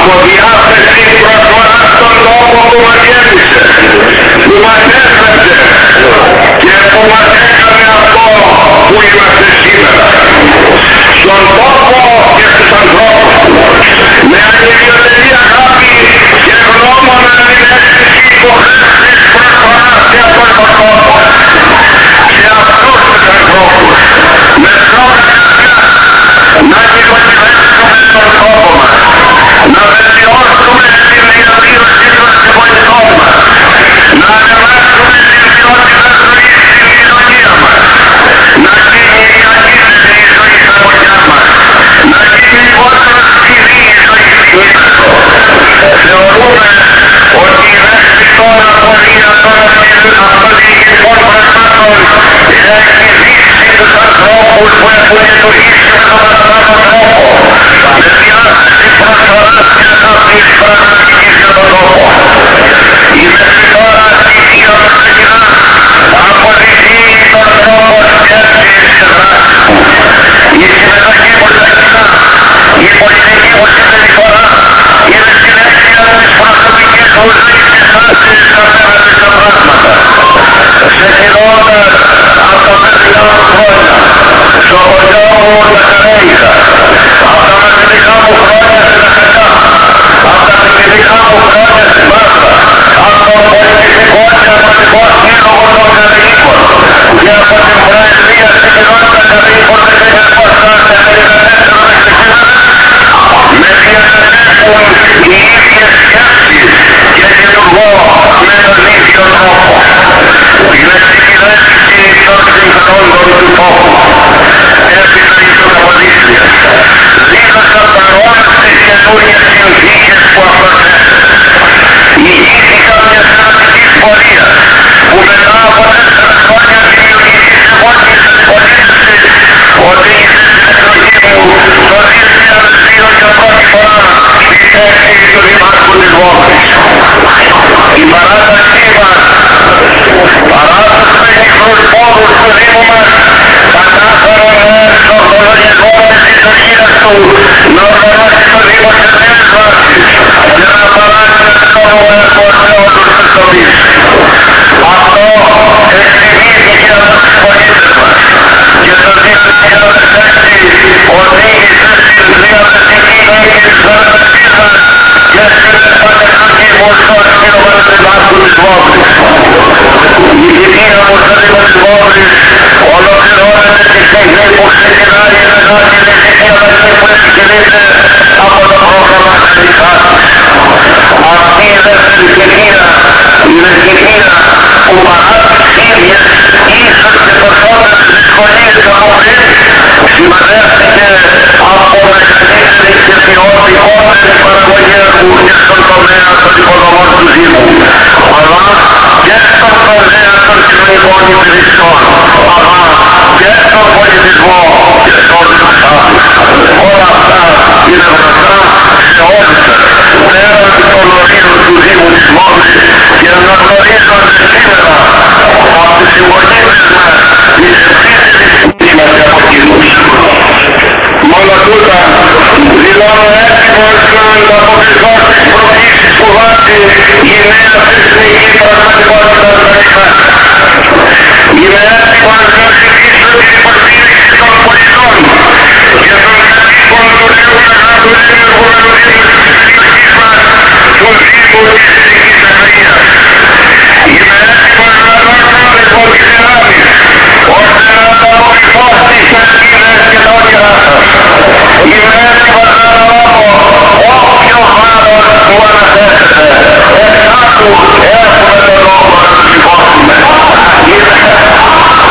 από διάθεση προσφορά στον τόπο που μας γέμισε, που μας έσβεψε και που μας έκανε αυτό που είμαστε σήμερα. Στον τόπο και στους ανθρώπους του, με ανιδιωτελή αγάπη και γνώμονα την αίσθηση υποχρέωσης προσφοράς σε αυτόν τον τόπο, σε αυτούς τους ανθρώπους, με στρώμα καρδιάς, να κυβερνήσουμε τον τόπο μας, να βελτιώσουμε την διαβίωση των συμπολιτών μας, να ανεβάσουμε την ποιότητα ζωής στην κοινωνία μας, να γίνει καλύτερη η ζωή στα χωριά μας, να γίνει λιγότερο σκληρή η ζωή στην Ήπεθρο. Θεωρούμε ότι η δέσπιτον απορία των αυτοδιοικητικών πραγμάτων έχει δείξει τους ανθρώπους που έχουν λειτουργήσει με τον παραπάνω τρόπο, με διάθεση προσφοράς και αγάπης πραγματικής για τον τόπο. Η μέχρι τώρα θητεία που ξεκινά αποδεικνύει τον τρόπο σκέψης και δράσης μου. Η συμμετοχή μου ξεκινά, η πολιτική μου συμπεριφορά είναι συνέχεια της προσωπικής μου ζωής και στάσης απέναντι στα πράγματα. Ξεκινώντας από τα παιδιά μου χρόνια, στο χωριό μου τα Κανέικα, από τα μαθητικά μου χρόνια στην Αφρικά, από τα φοιτητικά μου χρόνια στην Μάρτα, από το πολιτιστικό και αγροτικό σύλλογο των Κατοίκων και από την Προεδρία στην κοινότητα Κατοίκων 1994 μέχρι σήμερα, με διατελέσουν οι ίδιες σκέψεις και λειτουργώ με τον ίδιο τρόπο. Είναι συγκυβέρνηση των συμφερόντων του τόπου. Έπειτα η πρωταποδίστρια δίδωσα παρόν στις καινούριες συνθήκες που απροσθέτουν. Ηγήθηκα μιας κρατικής πορείας που μετά από 4 χρόνια δημιουργήθηκε μόνη αντιπολίτευση ότι ήρθε στην εκλογή μου το 2002 για πρώτη φορά στη θέση του Δημάρχου της Βόλης. Η παράταξή μας, παρά τους πενιχρούς πόρους του Δήμου μας, κατάφερε μέσω ορθολογισμό της λειτουργίας του να οργανώσει το Δήμο σε νέες βάσεις και να παράξει αυτό έργο σε όλους τους τομείς. Αυτό εκτιμήθηκε από τους πολίτες μας και το 2006 οδήγησε στην διαδοτική νίκη της παραταξής μας και στην πατεχνική μου στο αρχείο του Δημάρχου της Βόλης. Η θητεία μου στο Δήμο της Βόλης ολοκληρώνεται τη στιγμή που ξεκινάει η μεγάλη λειτουργική αλλαγή που επιχειρείται από το πρόγραμμα Καλυφάτης. Αυτή η δεύτερη θητεία είναι θητεία που παρά τις ίδιες ίσως και περισσότερες δυσκολίες από πριν σημαδεύτηκε από μεγαλύτερη και ποιοτικότερη παραγωγή έργου και στον τομέα των υποδομών του Δήμου, αλλά και στον τομέα των κοινωνικών υπηρεσιών, αλλά και στον πολιτισμό και σε όλους τους άλλους. Όλα αυτά είναι γνωστά σε όλους σας, πέραν των ορίων του Δήμου της Βόλης και αναγνωρίζονται σήμερα από τους συμπολίτες μας τις επίσημες είμαστε από κοινούς. Με όλα τούτα δηλώνω έτοιμος να ανταποκριθώ στις προκλήσεις που βάζει η νέα θεσμική πραγματικότητα στα νησιά. Είμαι έτοιμος να ζητήσω την υποστήριξη των πολιτών και των κατοίκων του νέου μεγάλου ενεργομένου Δήμου της περιοχής μας, του Δήμου της Δυτικής Ακρίας. Είμαι έτοιμος να δώσω λοιπόν τις δυνάμεις ώστε να ανταποκριθώ στις ελπίδες και τα όνειρά σας. Είμαι έτοιμος να αναλάβω όποιο βάρος μου αναθέσετε. Εξάτου έχουμε τον λόγο να τους υπόσχουμε.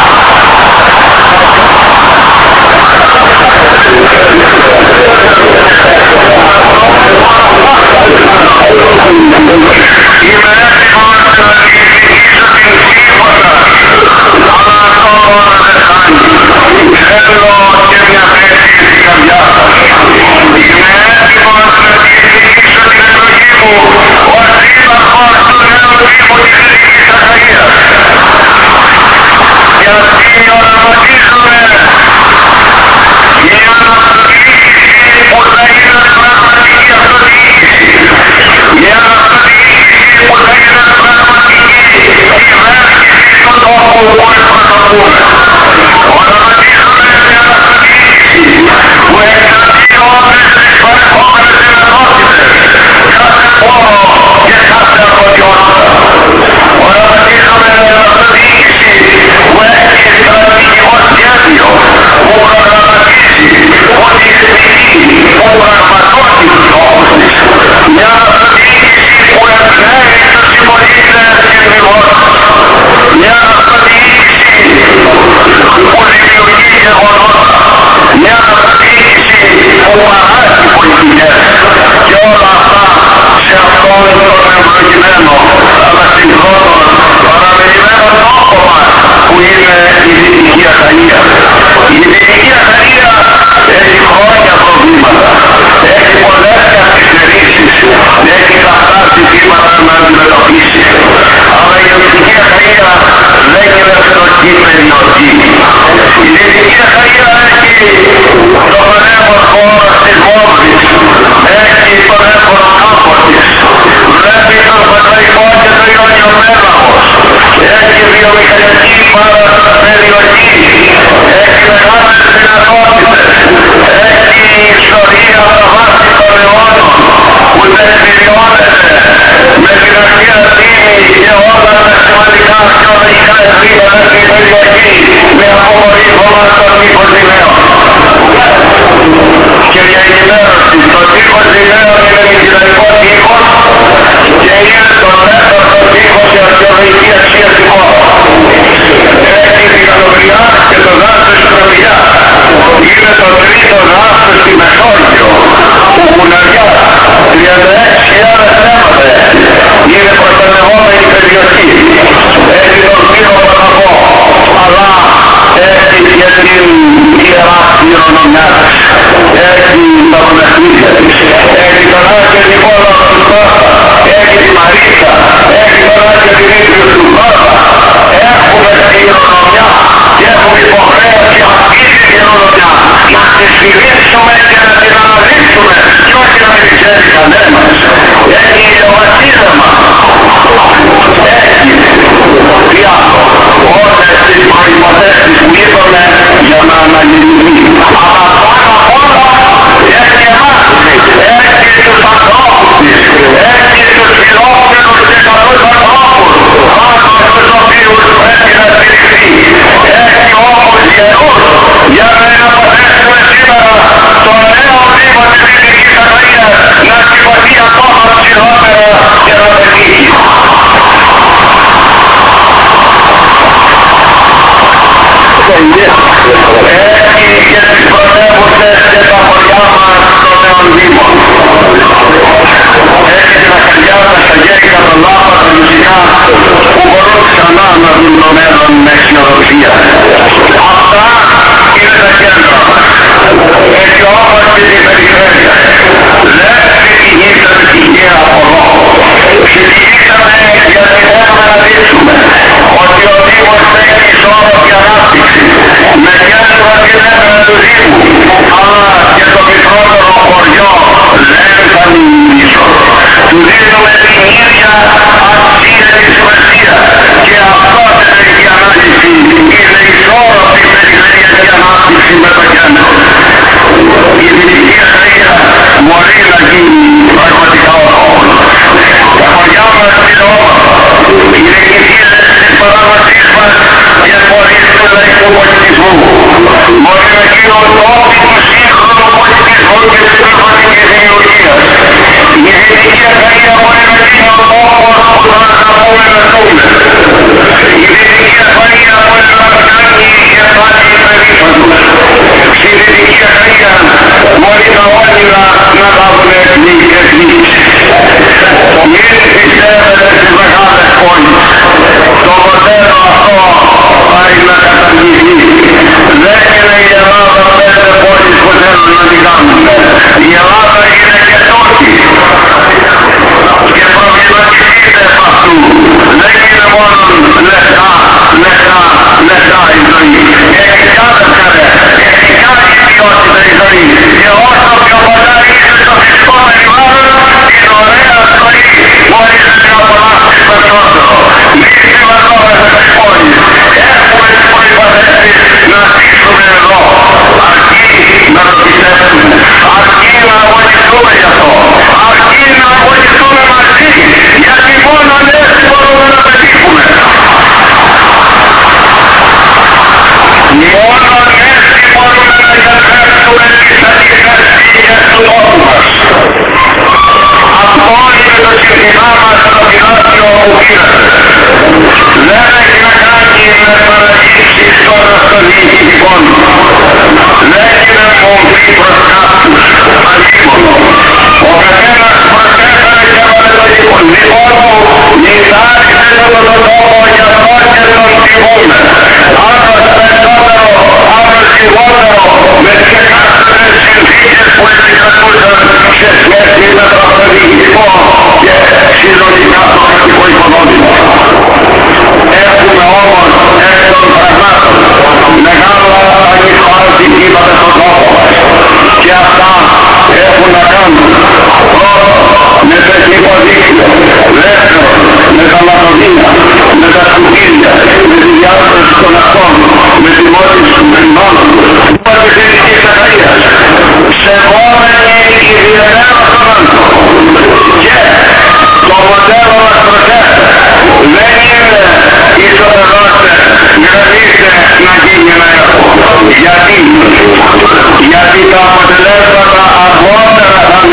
που εξαντλεί όλες τις παρεχόμενες δυνατότητες, κάθε πόνο και κάθε αρμοδιότητα. Οραματίζομαι την αυτοδιοίκηση που έχει στρατηγικό σχέδιο, που προγραμματίζει, που διεκδικεί, που πραγματώσει τους στόχους της. Μια αυτοδιοίκηση που εμπνέει τους συμπολίτες συνδημός. Μια αυτοδιοίκηση που δημιουργεί γεγονότα. Μια αυτοδιοίκηση που παράγει πολιτικές. Και όλα αυτά σε αυτόν τον ευλογημένο αλλά συγχρόνως παραμελημένο τόπο μας που είναι η Δυτική Αχαΐα. Η Δυτική Αχαΐα έχει χρόνια προβλήματα, έχει πολλές καθυστερήσεις, έχει αυτά ζητήματα να αντιμετωπίσει. Αλλά η Δυτική Αχαΐα δεν είναι αυτοκείμενη ορκή. Η Δυτική Αχαΐα έχει το πανέμορφο όρος της Μόβρης, έχει τον έμπορο κάμπο της, βλέπει τον Πατραϊκό και το Ιόνιο Μέλαγος, έχει βιομηχανική περιοχή, έχει μεγάλες δυνατότητες, έχει ιστορία από βάση των αιώνων που τεκμηριώνεται με την αρχαία τίμη και όλα τα σημαντικά αρχαιολογικά ευρήματα στην περιοχή με απομορύφωμα στον τύπο Ζημαίων. Και για ενημέρωση, το τύπος Ζημαίων είναι μυθιστορικό τύπος και είναι το τέταρτο τύπος σε αρχαιολογική αξία στη χώρα. Έχει την Αλοβριά και το δάσος του Τρομιλιά. Είναι το τρίτο δάσος στη Μεσόγειο. Ο Μουναριάς, 36.000 θέματα. Είναι προστατευόμενη περιοχή. Έχει τον Πύρο Παταπό, αλλά έχει και την ιερά κληρονομιά της. Έχει τα μοναχίδια της. Έχει τον Άγιο Νικόλαο του Κώστα. Έχει τη Μαρίσα. Έχει τον Άγιο Δημήτριο του Κώστα. Έχουμε κληρονομιά και έχουμε υποχρέωση αυτή τη κληρονομιά να τη στηρίσουμε και να την αναδείξουμε και όχι να την ξέρει κανένας. Έχει ηλιοβασίλεμα. Έχει διάλο όλες τις προϋποθέσεις που είπαμε για να αναγεννηθεί. Αλλά πάνω απ' όλα έχει εμάς, έχει τους ανθρώπους της, έχει τους φιλόξενους και καλούς ανθρώπους πάνω στους οποίους πρέπει να στηριχθεί. Έχει όμως ιερούς για να αποθέσουμε σήμερα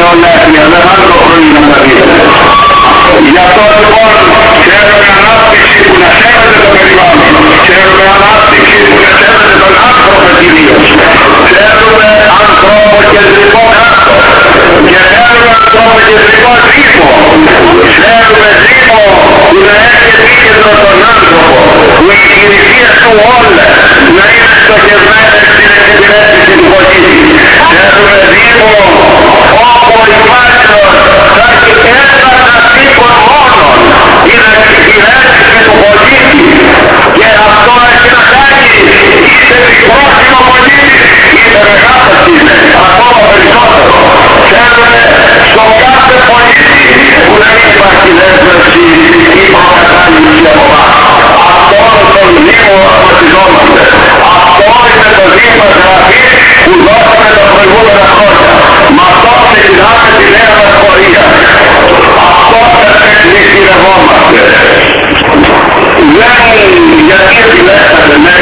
ολέθεια, δεν θα το χρόνια να τα δείτε. Γι' αυτό λοιπόν θέλουμε ανάπτυξη που να σέβεται το περιβάλλον, θέλουμε ανάπτυξη που να σέβεται τον άνθρωπο κυρίως, θέλουμε ανθρωποκεντρικό κράτος και θέλουμε ανθρωποκεντρικό Δήμο, θέλουμε Δήμο που να έχει επίκεντρο τον άνθρωπο, που οι υπηρεσίες του όλες να είναι στοχευμένες στην εξυπηρέτηση του πολίτη. Θέλουμε Δήμο όπου ο υπάλληλος θα έχει ένα καθήκον μόνον, είναι εξυπηρέτηση του πολίτη, και αυτό έχει να κάνει είτε μικρόφιλο πολίτη είτε μεγάλος είναι, ακόμα περισσότερο. Θέλουμε στον κάθε πολίτη που δεν υπάρχει δέσμευση ή προκατάληψη από εμάς. Αυτό τον Δήμο αποφασιζόμαστε. Αυτό είναι το Δήμο Γραφή που δώσαμε τα προηγούμενα χρόνια. Με αυτό ξεκινάμε τη νέα μας πορεία. Αυτό εκκλησιευόμαστε. Γιατί επιλέξατε λέει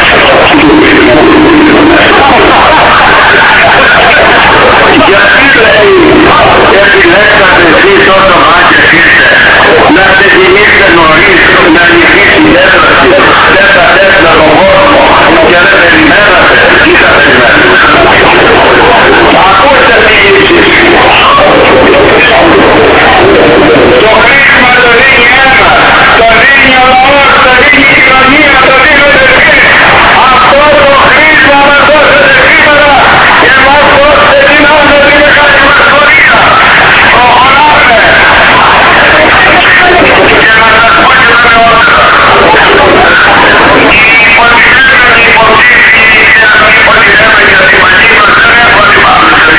γιατί λέει επιλέξατε εσείς όσο μάχες είστε να ξεκινήσετε νωρίς να νικήσει η έδραση, δεν θα τέσσερα τον κόσμο και δεν περιμένατε ή θα περιμένετε. Ακούστε τι λύσεις. Το χρήσμα το δίνει ένα, το δίνει ο λαός, το δίνει η κοινωνία, το δίνετε εσείς. Αυτό το χρήσμα μας δώσετε σήμερα και μας δώσετε δυνάμετε τη μεγάλη μας πορεία. Προχωράμε. Και να σας πω και τα νεότερα. Οι υποτιθέμενοι υποψήφοι και αυτοί υποτιθέμενοι για τη μαζί μας δεν έχουν δημάμενοι.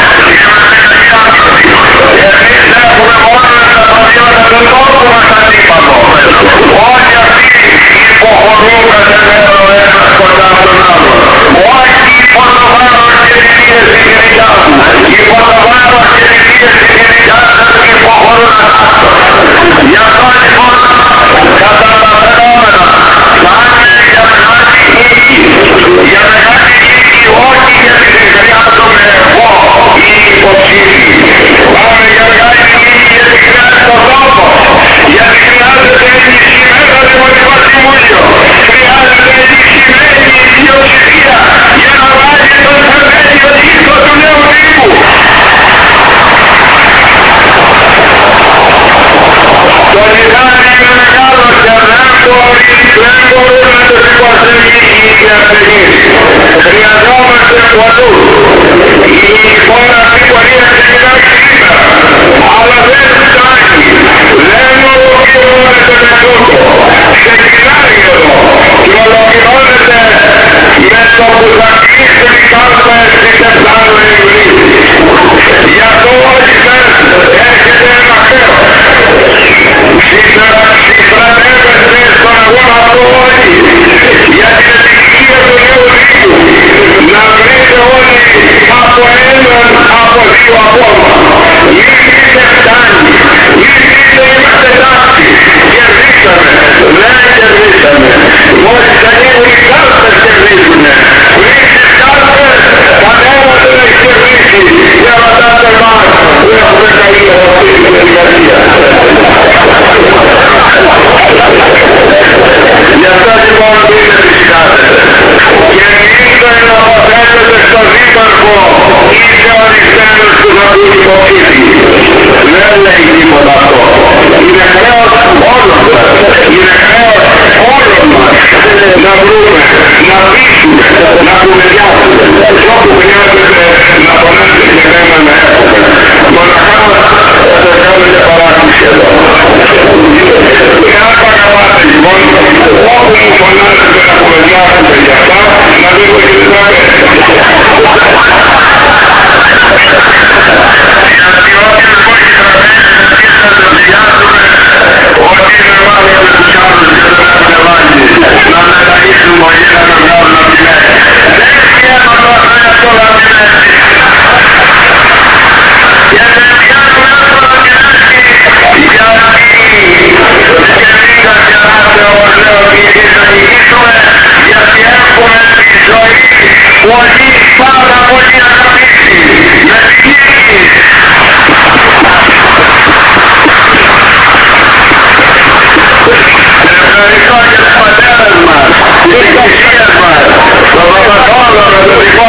Εμείς έχουμε μόνο τα προϊόντα του τόπου μας αντίπαλο. Όλοι αυτοί υποχωρούν κάθε μέρα ο ένας κοντά τον άλλον. Όχι υποτοβάρω και πίεση και δικιά μου. Υποτοβάρω και πίεση και δικιά σας υποχωρούν ατάστο. Γι' αυτό λοιπόν κατά τα φαινόμενα θα είναι για μεγάλη νίκη. Για μεγάλη νίκη όχι γιατί δεν χρειάζομαι εγώ ή υποψήφοι. Πάμε για μεγάλη νίκη γιατί χρειάζεται το τόπο. Γιατί χρειάζεται ενισχυμένα δημοτικό συμβούλιο. Χρειάζεται ενισχυμένη ιδιοψηφία για να βάλει τον θεμέλιο τοίχο του νέου Δήμου. Το λιθάρι είναι μεγάλο και δεν μπορούν να το σηκώσουν οι ασθενείς. Χρειαζόμαστε πολλούς. Η χώρα αυτή μπορεί να ξεκινάει σήμερα, αλλά δεν φτάνει. Δεν ολοκληρώνεται με τούτο. Ξεκινάει εδώ και ολοκληρώνεται με το που θα κλείσουν οι κάλπες της 7 Νοεμβρίου. Γι' αυτό όλοι σας έρχεται ένα χέρος. Συστρατεύεστε στον αγώνα αυτό όλοι για την επιτυχία του νέου Δήμου. Να βρείτε όλοι από έναν, από δύο ακόμα. Μην πείτε φτάνει, μην πείτε είμαστε τάξη. Κερδίσαμε, δεν κερδίσαμε. Μόλις θα γίνουν οι κάλπες κερδίσουνε. Πριν τις κάλπες κανένας δεν έχει κερδίσει. Δεν ρωτάτε εμάς που έχουμε καλύτερο αυτή την διαδικασία. Γι' αυτό λοιπόν μην φυσικάζετε και μην το εναποθέτετε στο δήμαρχο ή σε ορισμένους που θα μπουν υποψήφοι. Δεν λέει τίποτα αυτό. Είναι χρέος όλων μας. Είναι χρέος όλων μας να βρούμε, να πείσουμε, να κουβεντιάσουμε. Και όπου χρειάζεται να